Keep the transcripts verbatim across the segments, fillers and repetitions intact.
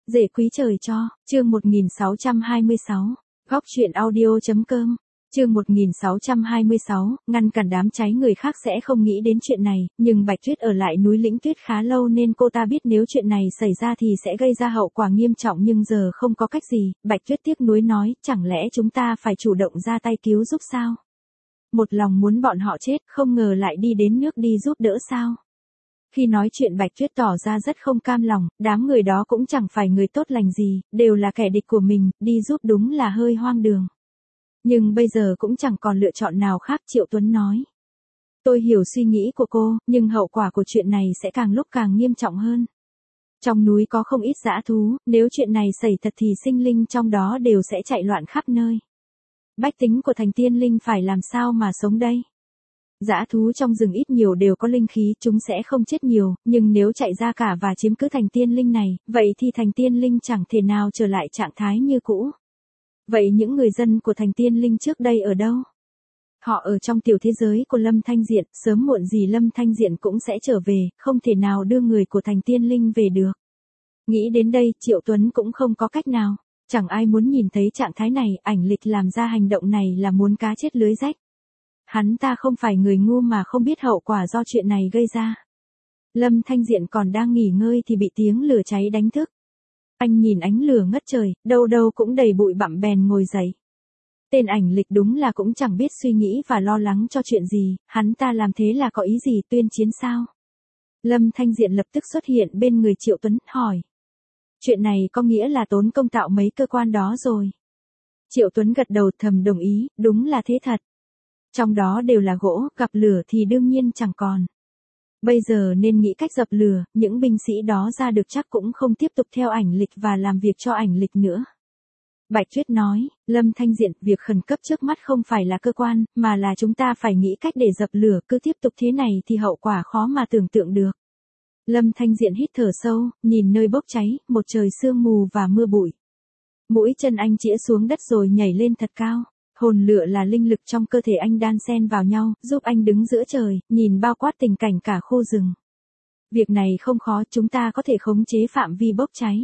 Rể quý trời cho, chương một nghìn sáu trăm hai mươi sáu, góc truyện audio.com, chương một nghìn sáu trăm hai mươi sáu, ngăn cản đám cháy người khác sẽ không nghĩ đến chuyện này, nhưng Bạch Tuyết ở lại núi Lĩnh Tuyết khá lâu nên cô ta biết nếu chuyện này xảy ra thì sẽ gây ra hậu quả nghiêm trọng nhưng giờ không có cách gì, Bạch Tuyết tiếc nuối nói, chẳng lẽ chúng ta phải chủ động ra tay cứu giúp sao? Một lòng muốn bọn họ chết, không ngờ lại đi đến nước đi giúp đỡ sao? Khi nói chuyện Bạch Tuyết tỏ ra rất không cam lòng, đám người đó cũng chẳng phải người tốt lành gì, đều là kẻ địch của mình, đi giúp đúng là hơi hoang đường. Nhưng bây giờ cũng chẳng còn lựa chọn nào khác, Triệu Tuấn nói. Tôi hiểu suy nghĩ của cô, nhưng hậu quả của chuyện này sẽ càng lúc càng nghiêm trọng hơn. Trong núi có không ít dã thú, nếu chuyện này xảy thật thì sinh linh trong đó đều sẽ chạy loạn khắp nơi. Bách tính của thành Tiên Linh phải làm sao mà sống đây? Dã thú trong rừng ít nhiều đều có linh khí, chúng sẽ không chết nhiều, nhưng nếu chạy ra cả và chiếm cứ thành Tiên Linh này, vậy thì thành Tiên Linh chẳng thể nào trở lại trạng thái như cũ. Vậy những người dân của thành Tiên Linh trước đây ở đâu? Họ ở trong tiểu thế giới của Lâm Thanh Diện, sớm muộn gì Lâm Thanh Diện cũng sẽ trở về, không thể nào đưa người của thành Tiên Linh về được. Nghĩ đến đây, Triệu Tuấn cũng không có cách nào, chẳng ai muốn nhìn thấy trạng thái này, Ảnh Lịch làm ra hành động này là muốn cá chết lưới rách. Hắn ta không phải người ngu mà không biết hậu quả do chuyện này gây ra. Lâm Thanh Diện còn đang nghỉ ngơi thì bị tiếng lửa cháy đánh thức. Anh nhìn ánh lửa ngất trời, đâu đâu cũng đầy bụi bặm bèn ngồi dậy. Tên Ảnh Lịch đúng là cũng chẳng biết suy nghĩ và lo lắng cho chuyện gì, hắn ta làm thế là có ý gì, tuyên chiến sao? Lâm Thanh Diện lập tức xuất hiện bên người Triệu Tuấn, hỏi. Chuyện này có nghĩa là tốn công tạo mấy cơ quan đó rồi. Triệu Tuấn gật đầu thầm đồng ý, đúng là thế thật. Trong đó đều là gỗ, gặp lửa thì đương nhiên chẳng còn. Bây giờ nên nghĩ cách dập lửa, những binh sĩ đó ra được chắc cũng không tiếp tục theo Ảnh Lịch và làm việc cho Ảnh Lịch nữa. Bạch Tuyết nói, Lâm Thanh Diện, việc khẩn cấp trước mắt không phải là cơ quan, mà là chúng ta phải nghĩ cách để dập lửa, cứ tiếp tục thế này thì hậu quả khó mà tưởng tượng được. Lâm Thanh Diện hít thở sâu, nhìn nơi bốc cháy, một trời sương mù và mưa bụi. Mũi chân anh chĩa xuống đất rồi nhảy lên thật cao. Hồn lửa là linh lực trong cơ thể anh đan xen vào nhau, giúp anh đứng giữa trời, nhìn bao quát tình cảnh cả khu rừng. Việc này không khó, chúng ta có thể khống chế phạm vi bốc cháy.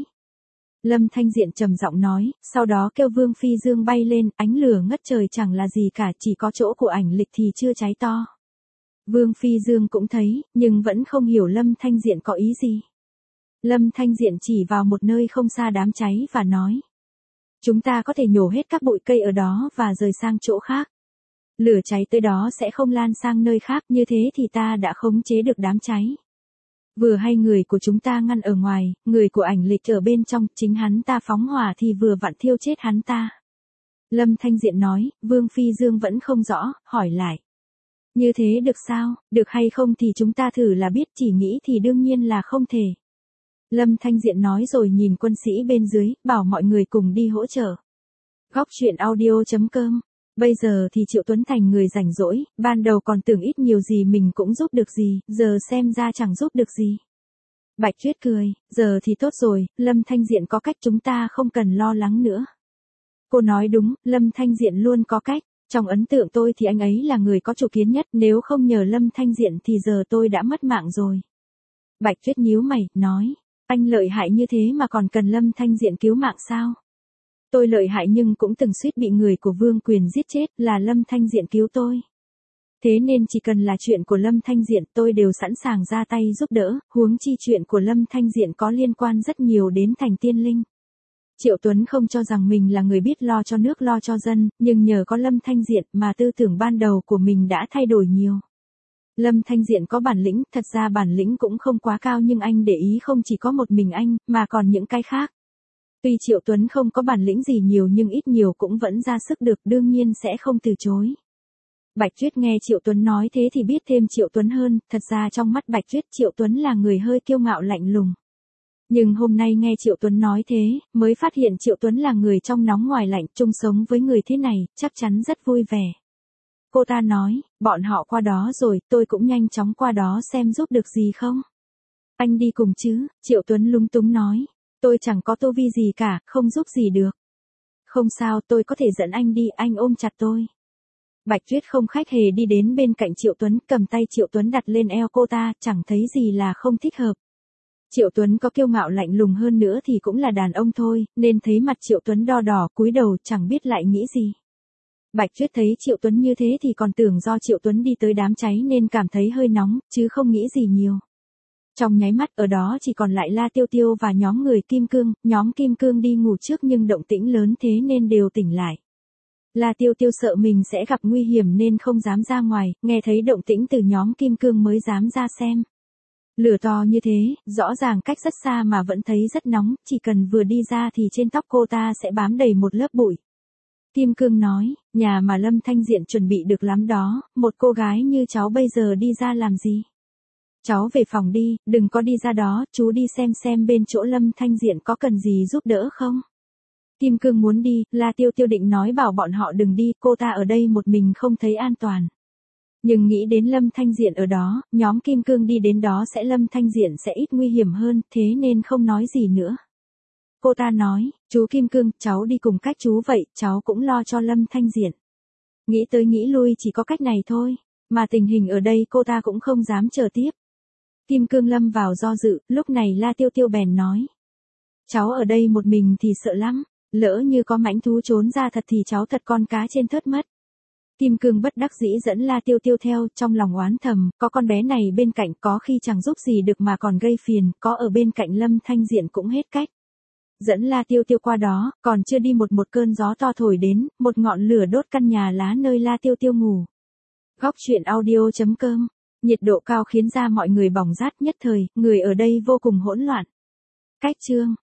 Lâm Thanh Diện trầm giọng nói, sau đó kêu Vương Phi Dương bay lên, ánh lửa ngất trời chẳng là gì cả, chỉ có chỗ của Ảnh Lịch thì chưa cháy to. Vương Phi Dương cũng thấy, nhưng vẫn không hiểu Lâm Thanh Diện có ý gì. Lâm Thanh Diện chỉ vào một nơi không xa đám cháy và nói. Chúng ta có thể nhổ hết các bụi cây ở đó và rời sang chỗ khác. Lửa cháy tới đó sẽ không lan sang nơi khác, như thế thì ta đã khống chế được đám cháy. Vừa hay người của chúng ta ngăn ở ngoài, người của Ảnh Lịch ở bên trong, chính hắn ta phóng hỏa thì vừa vặn thiêu chết hắn ta. Lâm Thanh Diện nói, Vương Phi Dương vẫn không rõ, hỏi lại. Như thế được sao, được hay không thì chúng ta thử là biết, chỉ nghĩ thì đương nhiên là không thể. Lâm Thanh Diện nói rồi nhìn quân sĩ bên dưới, bảo mọi người cùng đi hỗ trợ. Góc truyện audio.com. Bây giờ thì Triệu Tuấn thành người rảnh rỗi, ban đầu còn tưởng ít nhiều gì mình cũng giúp được gì, giờ xem ra chẳng giúp được gì. Bạch Tuyết cười, giờ thì tốt rồi, Lâm Thanh Diện có cách, chúng ta không cần lo lắng nữa. Cô nói đúng, Lâm Thanh Diện luôn có cách, trong ấn tượng tôi thì anh ấy là người có chủ kiến nhất, nếu không nhờ Lâm Thanh Diện thì giờ tôi đã mất mạng rồi. Bạch Tuyết nhíu mày, nói. Anh lợi hại như thế mà còn cần Lâm Thanh Diện cứu mạng sao? Tôi lợi hại nhưng cũng từng suýt bị người của Vương Quyền giết chết, là Lâm Thanh Diện cứu tôi. Thế nên chỉ cần là chuyện của Lâm Thanh Diện tôi đều sẵn sàng ra tay giúp đỡ, huống chi chuyện của Lâm Thanh Diện có liên quan rất nhiều đến thành Tiên Linh. Triệu Tuấn không cho rằng mình là người biết lo cho nước lo cho dân, nhưng nhờ có Lâm Thanh Diện mà tư tưởng ban đầu của mình đã thay đổi nhiều. Lâm Thanh Diện có bản lĩnh, thật ra bản lĩnh cũng không quá cao nhưng anh để ý không chỉ có một mình anh, mà còn những cái khác. Tuy Triệu Tuấn không có bản lĩnh gì nhiều nhưng ít nhiều cũng vẫn ra sức được, đương nhiên sẽ không từ chối. Bạch Tuyết nghe Triệu Tuấn nói thế thì biết thêm Triệu Tuấn hơn, thật ra trong mắt Bạch Tuyết Triệu Tuấn là người hơi kiêu ngạo lạnh lùng. Nhưng hôm nay nghe Triệu Tuấn nói thế, mới phát hiện Triệu Tuấn là người trong nóng ngoài lạnh, chung sống với người thế này, chắc chắn rất vui vẻ. Cô ta nói, bọn họ qua đó rồi, tôi cũng nhanh chóng qua đó xem giúp được gì không. Anh đi cùng chứ, Triệu Tuấn lúng túng nói, tôi chẳng có tu vi gì cả, không giúp gì được. Không sao, tôi có thể dẫn anh đi, anh ôm chặt tôi. Bạch Tuyết không khách hề đi đến bên cạnh Triệu Tuấn, cầm tay Triệu Tuấn đặt lên eo cô ta, chẳng thấy gì là không thích hợp. Triệu Tuấn có kiêu ngạo lạnh lùng hơn nữa thì cũng là đàn ông thôi, nên thấy mặt Triệu Tuấn đo đỏ, cúi đầu chẳng biết lại nghĩ gì. Bạch Tuyết thấy Triệu Tuấn như thế thì còn tưởng do Triệu Tuấn đi tới đám cháy nên cảm thấy hơi nóng, chứ không nghĩ gì nhiều. Trong nháy mắt ở đó chỉ còn lại La Tiêu Tiêu và nhóm người Kim Cương, nhóm Kim Cương đi ngủ trước nhưng động tĩnh lớn thế nên đều tỉnh lại. La Tiêu Tiêu sợ mình sẽ gặp nguy hiểm nên không dám ra ngoài, nghe thấy động tĩnh từ nhóm Kim Cương mới dám ra xem. Lửa to như thế, rõ ràng cách rất xa mà vẫn thấy rất nóng, chỉ cần vừa đi ra thì trên tóc cô ta sẽ bám đầy một lớp bụi. Kim Cương nói, nhà mà Lâm Thanh Diện chuẩn bị được lắm đó, một cô gái như cháu bây giờ đi ra làm gì? Cháu về phòng đi, đừng có đi ra đó, chú đi xem xem bên chỗ Lâm Thanh Diện có cần gì giúp đỡ không? Kim Cương muốn đi, La Tiêu Tiêu định nói bảo bọn họ đừng đi, cô ta ở đây một mình không thấy an toàn. Nhưng nghĩ đến Lâm Thanh Diện ở đó, nhóm Kim Cương đi đến đó sẽ Lâm Thanh Diện sẽ ít nguy hiểm hơn, thế nên không nói gì nữa. Cô ta nói, chú Kim Cương, cháu đi cùng cách chú vậy, cháu cũng lo cho Lâm Thanh Diện. Nghĩ tới nghĩ lui chỉ có cách này thôi, mà tình hình ở đây cô ta cũng không dám chờ tiếp. Kim Cương lâm vào do dự, lúc này La Tiêu Tiêu bèn nói. Cháu ở đây một mình thì sợ lắm, lỡ như có mãnh thú trốn ra thật thì cháu thật con cá trên thớt mất. Kim Cương bất đắc dĩ dẫn La Tiêu Tiêu theo, trong lòng oán thầm, có con bé này bên cạnh có khi chẳng giúp gì được mà còn gây phiền, có ở bên cạnh Lâm Thanh Diện cũng hết cách. Dẫn La Tiêu Tiêu qua đó, còn chưa đi một một cơn gió to thổi đến, một ngọn lửa đốt căn nhà lá nơi La Tiêu Tiêu ngủ. Góc truyện audio chấm com. Nhiệt độ cao khiến da mọi người bỏng rát nhất thời, người ở đây vô cùng hỗn loạn. Cách chương